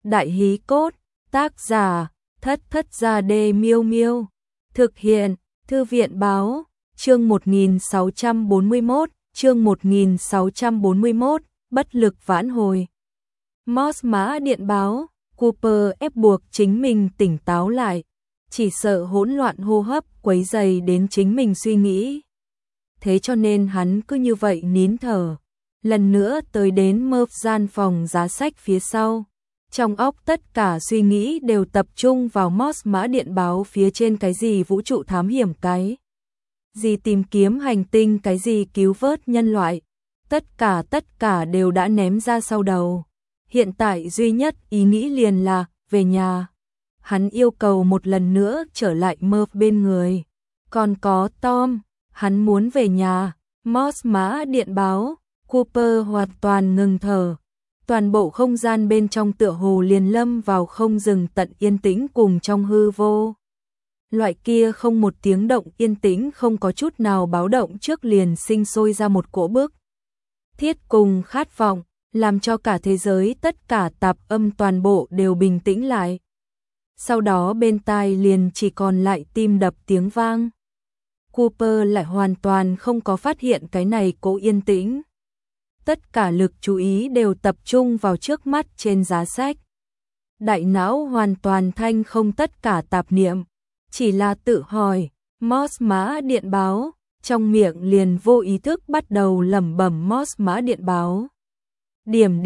Đại hí cốt, tác giả, Thất Thất Gia Đê Miêu Miêu. Thực hiện, Thư viện báo, chương 1641, bất lực vãn hồi. Moss mã điện báo, Cooper ép buộc chính mình tỉnh táo lại, chỉ sợ hỗn loạn hô hấp quấy rầy đến chính mình suy nghĩ. Thế cho nên hắn cứ như vậy nín thở, lần nữa tới đến Murph gian phòng giá sách phía sau. Trong óc tất cả suy nghĩ đều tập trung vào Moss mã điện báo phía trên, cái gì vũ trụ thám hiểm, cái gì tìm kiếm hành tinh, cái gì cứu vớt nhân loại. Tất cả đều đã ném ra sau đầu. Hiện tại duy nhất ý nghĩ liền là về nhà. Hắn yêu cầu một lần nữa trở lại Murph bên người. Còn có Tom, hắn muốn về nhà. Moss mã điện báo, Cooper hoàn toàn ngừng thở. Toàn bộ không gian bên trong tựa hồ liền lâm vào không dừng tận yên tĩnh cùng trong hư vô. Loại kia không một tiếng động yên tĩnh, không có chút nào báo động trước liền sinh sôi ra một cỗ bức thiết cùng khát vọng, làm cho cả thế giới tất cả tạp âm toàn bộ đều bình tĩnh lại. Sau đó bên tai liền chỉ còn lại tim đập tiếng vang. Cooper lại hoàn toàn không có phát hiện cái này cỗ yên tĩnh. Tất cả lực chú ý đều tập trung vào trước mắt trên giá sách. Đại não hoàn toàn thanh không tất cả tạp niệm, chỉ là tự hỏi, Moss mã điện báo, trong miệng liền vô ý thức bắt đầu lẩm bẩm Moss mã điện báo. Điểm,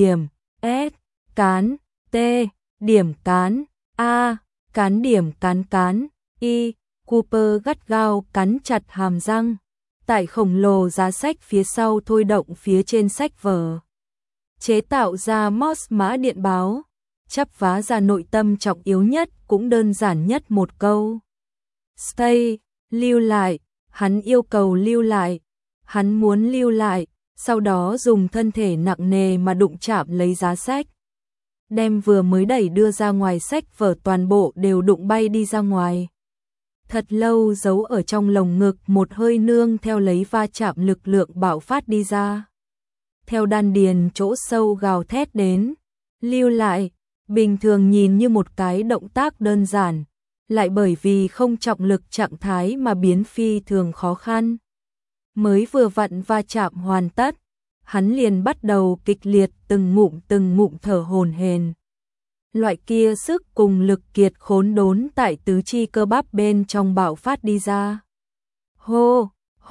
S, cán, T, điểm cán, A, cán điểm cán, Y. Cooper gắt gao cắn chặt hàm răng. Tại khổng lồ giá sách phía sau thôi động phía trên sách vở, chế tạo ra Moss mã điện báo, chắp vá ra nội tâm trọng yếu nhất cũng đơn giản nhất một câu. Stay, lưu lại, hắn yêu cầu lưu lại, hắn muốn lưu lại, sau đó dùng thân thể nặng nề mà đụng chạm lấy giá sách. Đem vừa mới đẩy đưa ra ngoài sách vở toàn bộ đều đụng bay đi ra ngoài. Thật lâu giấu ở trong lồng ngực một hơi nương theo lấy va chạm lực lượng bạo phát đi ra. Theo đan điền chỗ sâu gào thét đến, lưu lại, bình thường nhìn như một cái động tác đơn giản, lại bởi vì không trọng lực trạng thái mà biến phi thường khó khăn. Mới vừa vặn va chạm hoàn tất, hắn liền bắt đầu kịch liệt từng ngụm thở hổn hển. Loại kia sức cùng lực kiệt khốn đốn tại tứ chi cơ bắp bên trong bạo phát đi ra. Hô,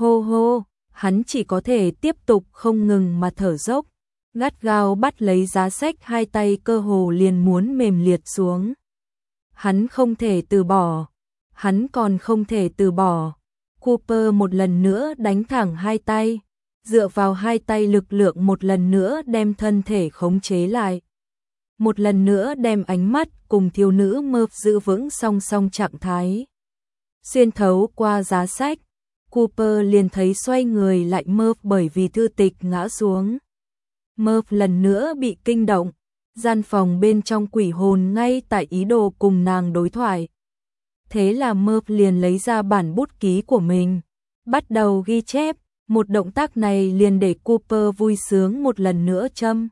hắn chỉ có thể tiếp tục không ngừng mà thở dốc, gắt gao bắt lấy giá sách, hai tay cơ hồ liền muốn mềm liệt xuống. Hắn không thể từ bỏ, hắn còn không thể từ bỏ. Cooper một lần nữa đánh thẳng hai tay, dựa vào hai tay lực lượng một lần nữa đem thân thể khống chế lại. Một lần nữa đem ánh mắt cùng thiếu nữ Murph giữ vững song song trạng thái. Xuyên thấu qua giá sách, Cooper liền thấy xoay người lại Murph bởi vì thư tịch ngã xuống. Murph lần nữa bị kinh động, gian phòng bên trong quỷ hồn ngay tại ý đồ cùng nàng đối thoại. Thế là Murph liền lấy ra bản bút ký của mình, bắt đầu ghi chép, một động tác này liền để Cooper vui sướng một lần nữa châm.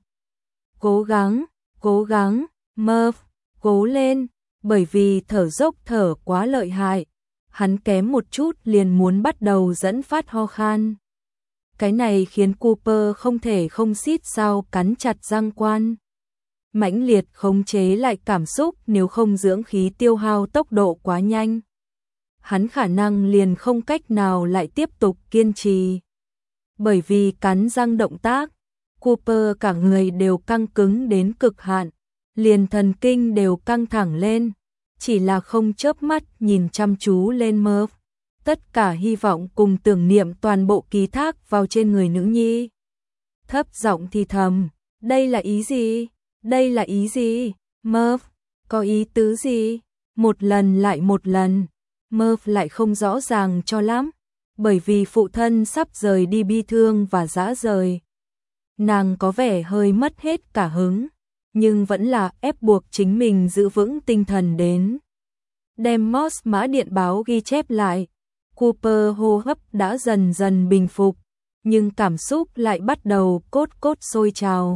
Cố gắng, Murph, cố lên, bởi vì thở dốc thở quá lợi hại, hắn kém một chút liền muốn bắt đầu dẫn phát ho khan. Cái này khiến Cooper không thể không xít sao cắn chặt răng quan. Mãnh liệt khống chế lại cảm xúc, nếu không dưỡng khí tiêu hao tốc độ quá nhanh, hắn khả năng liền không cách nào lại tiếp tục kiên trì. Bởi vì cắn răng động tác, Cooper cả người đều căng cứng đến cực hạn, liền thần kinh đều căng thẳng lên, chỉ là không chớp mắt nhìn chăm chú lên Murph. Tất cả hy vọng cùng tưởng niệm toàn bộ ký thác vào trên người nữ nhi. Thấp giọng thì thầm, đây là ý gì? Đây là ý gì? Murph, có ý tứ gì? Một lần lại một lần, Murph lại không rõ ràng cho lắm, bởi vì phụ thân sắp rời đi bi thương và dã rời. Nàng có vẻ hơi mất hết cả hứng, nhưng vẫn là ép buộc chính mình giữ vững tinh thần đến. Đem Moss mã điện báo ghi chép lại, Cooper hô hấp đã dần dần bình phục, nhưng cảm xúc lại bắt đầu cốt sôi trào.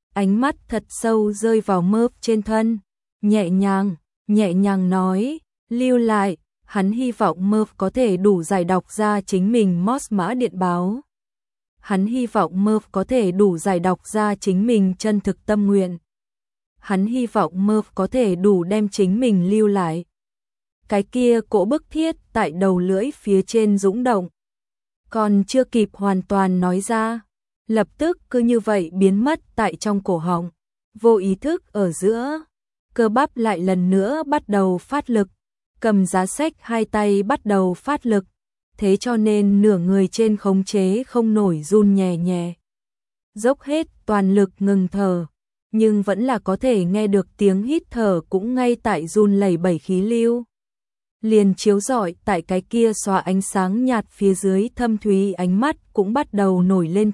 ánh mắt thật sâu rơi vào Murph trên thân, nhẹ nhàng nói, lưu lại, hắn hy vọng Murph có thể đủ giải đọc ra chính mình Morse mã điện báo. Hắn hy vọng Murph có thể đủ giải đọc ra chính mình chân thực tâm nguyện. Hắn hy vọng Murph có thể đủ đem chính mình lưu lại. Cái kia cỗ bức thiết tại đầu lưỡi phía trên dũng động. Còn chưa kịp hoàn toàn nói ra, lập tức cứ như vậy biến mất tại trong cổ họng. Vô ý thức ở giữa, cơ bắp lại lần nữa bắt đầu phát lực, cầm giá sách hai tay bắt đầu phát lực, thế cho nên nửa người trên khống chế không nổi run nhẹ nhẹ. Dốc hết toàn lực ngừng thở, nhưng vẫn là có thể nghe được tiếng hít thở cũng ngay tại run lẩy bẩy khí lưu. Liền chiếu rọi tại cái kia xóa ánh sáng nhạt phía dưới thâm thúy ánh mắt cũng bắt đầu nổi lên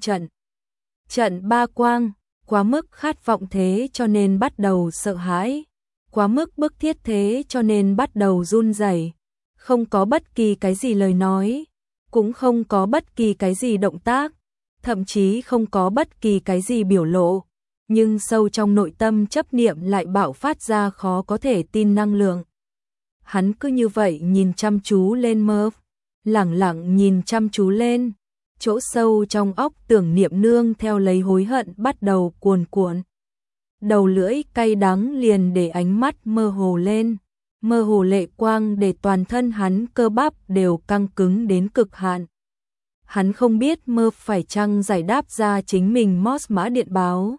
trận ba quang, quá mức khát vọng thế cho nên bắt đầu sợ hãi, quá mức bức thiết thế cho nên bắt đầu run rẩy, không có bất kỳ cái gì lời nói, cũng không có bất kỳ cái gì động tác, thậm chí không có bất kỳ cái gì biểu lộ, nhưng sâu trong nội tâm chấp niệm lại bạo phát ra khó có thể tin năng lượng. Hắn cứ như vậy nhìn chăm chú lên Murph, lẳng lặng nhìn chăm chú lên, chỗ sâu trong óc tưởng niệm nương theo lấy hối hận bắt đầu cuồn cuộn. Đầu lưỡi cay đắng liền để ánh mắt mơ hồ lên, mơ hồ lệ quang để toàn thân hắn cơ bắp đều căng cứng đến cực hạn. Hắn không biết Murph phải chăng giải đáp ra chính mình Morse mã điện báo.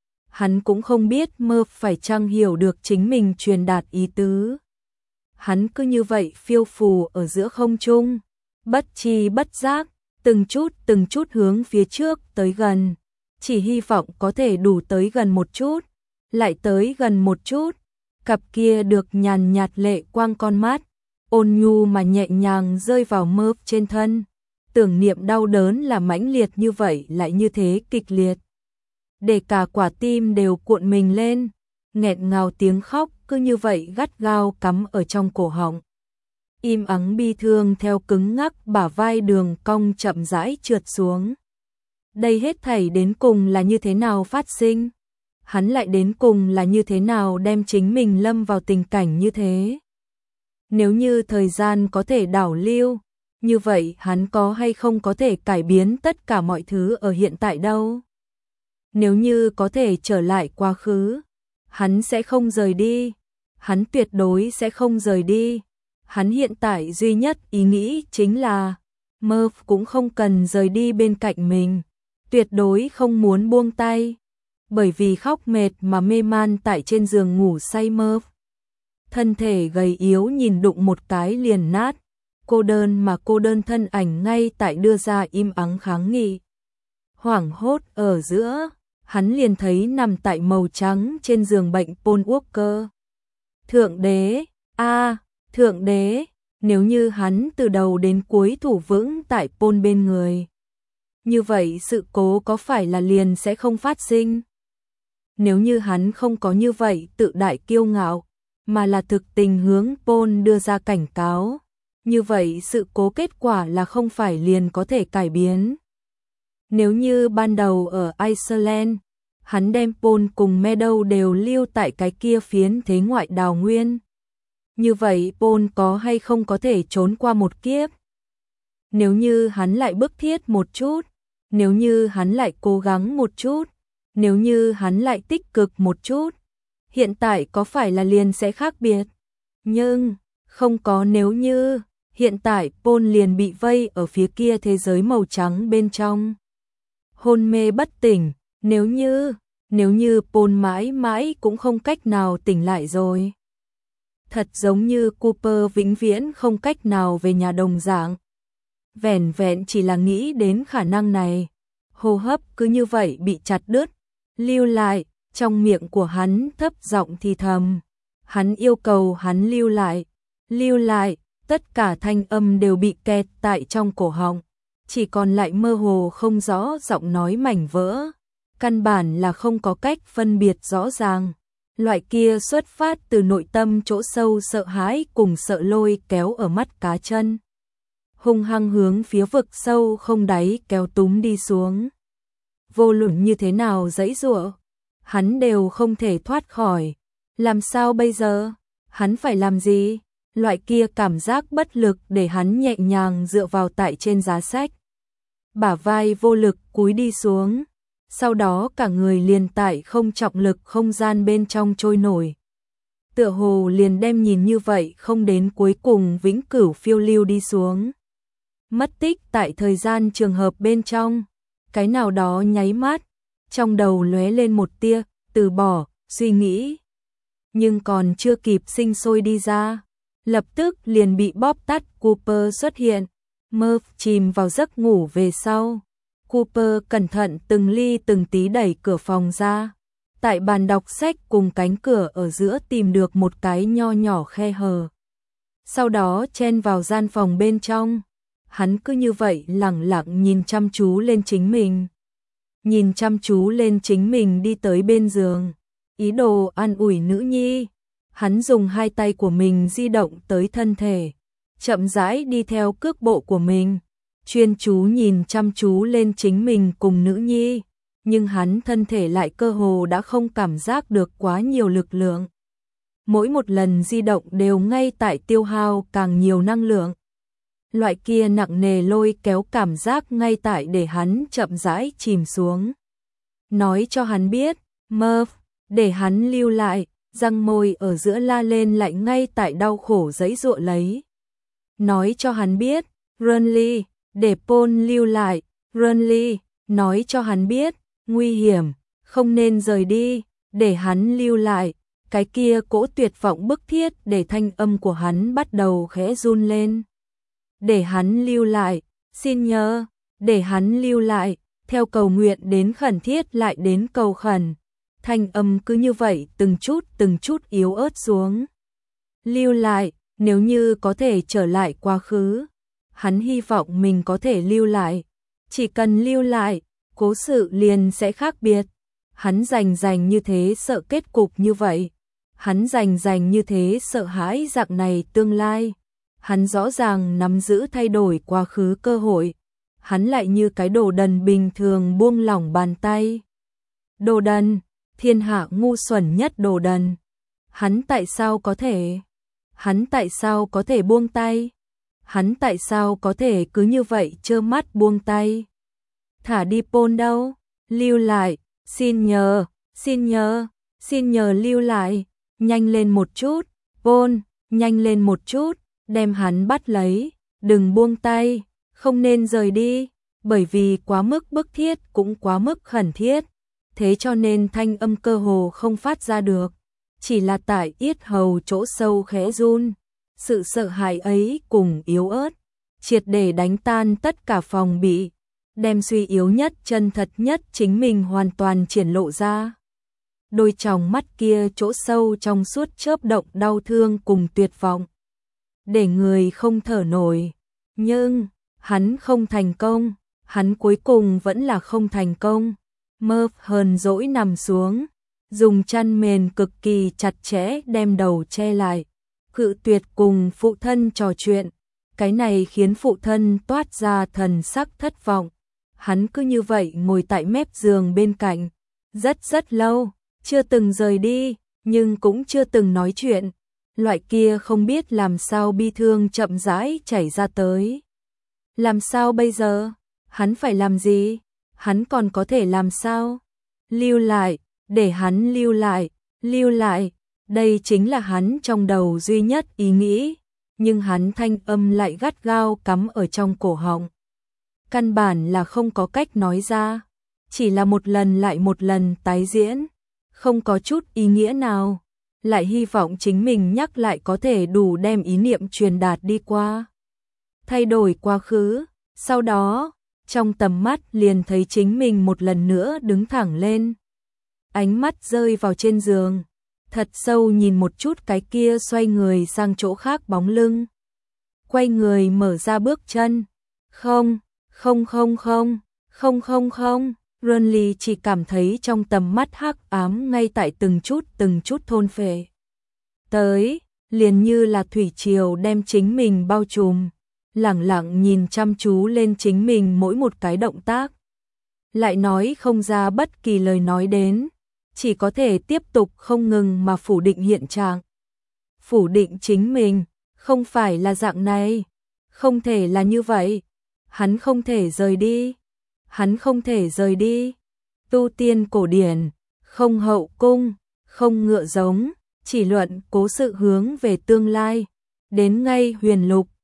Hắn cũng không biết Murph phải chăng hiểu được chính mình truyền đạt ý tứ. Hắn cứ như vậy phiêu phù ở giữa không trung, bất tri bất giác, từng chút hướng phía trước tới gần, chỉ hy vọng có thể đủ tới gần một chút, lại tới gần một chút, cặp kia được nhàn nhạt lệ quang con mắt, ôn nhu mà nhẹ nhàng rơi vào Murph trên thân, tưởng niệm đau đớn là mãnh liệt như vậy lại như thế kịch liệt. Để cả quả tim đều cuộn mình lên, nghẹn ngào tiếng khóc cứ như vậy gắt gao cắm ở trong cổ họng. Im ắng bi thương theo cứng ngắc bả vai đường cong chậm rãi trượt xuống. Đây hết thảy đến cùng là như thế nào phát sinh? Hắn lại đến cùng là như thế nào đem chính mình lâm vào tình cảnh như thế? Nếu như thời gian có thể đảo lưu, như vậy hắn có hay không có thể cải biến tất cả mọi thứ ở hiện tại đâu? Nếu như có thể trở lại quá khứ, hắn sẽ không rời đi, hắn tuyệt đối sẽ không rời đi. Hắn hiện tại duy nhất ý nghĩ chính là Murph cũng không cần rời đi bên cạnh mình, tuyệt đối không muốn buông tay, bởi vì khóc mệt mà mê man tại trên giường ngủ say Murph. Thân thể gầy yếu nhìn đụng một cái liền nát, cô đơn thân ảnh ngay tại đưa ra im ắng kháng nghị. Hoảng hốt ở giữa, hắn liền thấy nằm tại màu trắng trên giường bệnh Paul Walker. Thượng đế, Thượng đế, nếu như hắn từ đầu đến cuối thủ vững tại Paul bên người, như vậy sự cố có phải là liền sẽ không phát sinh? Nếu như hắn không có như vậy tự đại kiêu ngạo, mà là thực tình hướng Paul đưa ra cảnh cáo, như vậy sự cố kết quả là không phải liền có thể cải biến. Nếu như ban đầu ở Iceland, hắn đem Paul cùng Meadow đều lưu tại cái kia phiến thế ngoại đào nguyên, như vậy Paul có hay không có thể trốn qua một kiếp? Nếu như hắn lại bức thiết một chút, nếu như hắn lại cố gắng một chút, nếu như hắn lại tích cực một chút, hiện tại có phải là liền sẽ khác biệt? Nhưng, không có nếu như, hiện tại Paul liền bị vây ở phía kia thế giới màu trắng bên trong. Hôn mê bất tỉnh, nếu như Paul mãi mãi cũng không cách nào tỉnh lại rồi. Thật giống như Cooper vĩnh viễn không cách nào về nhà đồng dạng. Vẻn vẹn chỉ là nghĩ đến khả năng này, hô hấp cứ như vậy bị chặt đứt, lưu lại, trong miệng của hắn thấp giọng thì thầm. Hắn yêu cầu hắn lưu lại, tất cả thanh âm đều bị kẹt tại trong cổ họng, chỉ còn lại mơ hồ không rõ giọng nói mảnh vỡ, căn bản là không có cách phân biệt rõ ràng. Loại kia xuất phát từ nội tâm chỗ sâu sợ hãi cùng sợ lôi kéo ở mắt cá chân, hung hăng hướng phía vực sâu không đáy kéo túm đi xuống. Vô luận như thế nào giãy giụa, hắn đều không thể thoát khỏi. Làm sao bây giờ? Hắn phải làm gì? Loại kia cảm giác bất lực để hắn nhẹ nhàng dựa vào tại trên giá sách. Bả vai vô lực cúi đi xuống. Sau đó cả người liền tại không trọng lực không gian bên trong trôi nổi. Tựa hồ liền đem nhìn như vậy không đến cuối cùng vĩnh cửu phiêu lưu đi xuống. Mất tích tại thời gian trường hợp bên trong. Cái nào đó nháy mắt, trong đầu lóe lên một tia, từ bỏ, suy nghĩ. Nhưng còn chưa kịp sinh sôi đi ra, lập tức liền bị bóp tắt. Cooper xuất hiện, Murph chìm vào giấc ngủ về sau. Cooper cẩn thận từng ly từng tí đẩy cửa phòng ra. Tại bàn đọc sách cùng cánh cửa ở giữa tìm được một cái nho nhỏ khe hở. Sau đó chen vào gian phòng bên trong. Hắn cứ như vậy lẳng lặng nhìn chăm chú lên chính mình. Nhìn chăm chú lên chính mình đi tới bên giường. Ý đồ an ủi nữ nhi. Hắn dùng hai tay của mình di động tới thân thể. Chậm rãi đi theo cước bộ của mình. Chuyên chú nhìn chăm chú lên chính mình cùng nữ nhi. Nhưng hắn thân thể lại cơ hồ đã không cảm giác được quá nhiều lực lượng. Mỗi một lần di động đều ngay tại tiêu hao càng nhiều năng lượng. Loại kia nặng nề lôi kéo cảm giác ngay tại để hắn chậm rãi chìm xuống. Nói cho hắn biết, Murph, để hắn lưu lại, răng môi ở giữa la lên lại ngay tại đau khổ giãy giụa lấy. Nói cho hắn biết, Renly, để Paul lưu lại, Renly, nói cho hắn biết, nguy hiểm, không nên rời đi, để hắn lưu lại. Cái kia cỗ tuyệt vọng bức thiết để thanh âm của hắn bắt đầu khẽ run lên. Để hắn lưu lại, xin nhớ, để hắn lưu lại, theo cầu nguyện đến khẩn thiết lại đến cầu khẩn. Thanh âm cứ như vậy từng chút yếu ớt xuống. Lưu lại, nếu như có thể trở lại quá khứ. Hắn hy vọng mình có thể lưu lại. Chỉ cần lưu lại, cố sự liền sẽ khác biệt. Hắn rành như thế sợ kết cục như vậy. Hắn rành như thế sợ hãi dạng này tương lai. Hắn rõ ràng nắm giữ thay đổi quá khứ cơ hội. Hắn lại như cái đồ đần bình thường buông lỏng bàn tay. Đồ đần, thiên hạ ngu xuẩn nhất đồ đần. Hắn tại sao có thể? Hắn tại sao có thể buông tay? Hắn tại sao có thể cứ như vậy trơ mắt buông tay? Thả đi Paul đâu? Lưu lại, xin nhờ, xin nhờ lưu lại. Nhanh lên một chút, Paul, nhanh lên một chút, đem hắn bắt lấy, đừng buông tay, không nên rời đi, bởi vì quá mức bức thiết cũng quá mức khẩn thiết, thế cho nên thanh âm cơ hồ không phát ra được, chỉ là tại yết hầu chỗ sâu khẽ run, sự sợ hãi ấy cùng yếu ớt, triệt để đánh tan tất cả phòng bị, đem suy yếu nhất chân thật nhất chính mình hoàn toàn triển lộ ra. Đôi tròng mắt kia chỗ sâu trong suốt chớp động đau thương cùng tuyệt vọng. Để người không thở nổi. Nhưng, hắn không thành công. Hắn cuối cùng vẫn là không thành công. Murph hờn dỗi nằm xuống. Dùng chăn mền cực kỳ chặt chẽ đem đầu che lại. Cự tuyệt cùng phụ thân trò chuyện. Cái này khiến phụ thân toát ra thần sắc thất vọng. Hắn cứ như vậy ngồi tại mép giường bên cạnh. Rất lâu. Chưa từng rời đi, nhưng cũng chưa từng nói chuyện. Loại kia không biết làm sao bi thương chậm rãi chảy ra tới. Làm sao bây giờ? Hắn phải làm gì? Hắn còn có thể làm sao? Lưu lại, để hắn lưu lại. Đây chính là hắn trong đầu duy nhất ý nghĩ. Nhưng hắn thanh âm lại gắt gao cắm ở trong cổ họng. Căn bản là không có cách nói ra. Chỉ là một lần lại một lần tái diễn. Không có chút ý nghĩa nào, lại hy vọng chính mình nhắc lại có thể đủ đem ý niệm truyền đạt đi qua. Thay đổi quá khứ, sau đó, trong tầm mắt liền thấy chính mình một lần nữa đứng thẳng lên. Ánh mắt rơi vào trên giường, thật sâu nhìn một chút cái kia xoay người sang chỗ khác bóng lưng. Quay người mở ra bước chân. Không. Renly chỉ cảm thấy trong tầm mắt hắc ám ngay tại từng chút thôn phệ. Tới, liền như là thủy triều đem chính mình bao trùm, lẳng lặng nhìn chăm chú lên chính mình mỗi một cái động tác. Lại nói không ra bất kỳ lời nói đến, chỉ có thể tiếp tục không ngừng mà phủ định hiện trạng. Phủ định chính mình, không phải là dạng này, không thể là như vậy, hắn không thể rời đi, hắn không thể rời đi. Tu tiên cổ điển, không hậu cung, không ngựa giống, chỉ luận cố sự hướng về tương lai, đến ngay huyền lục,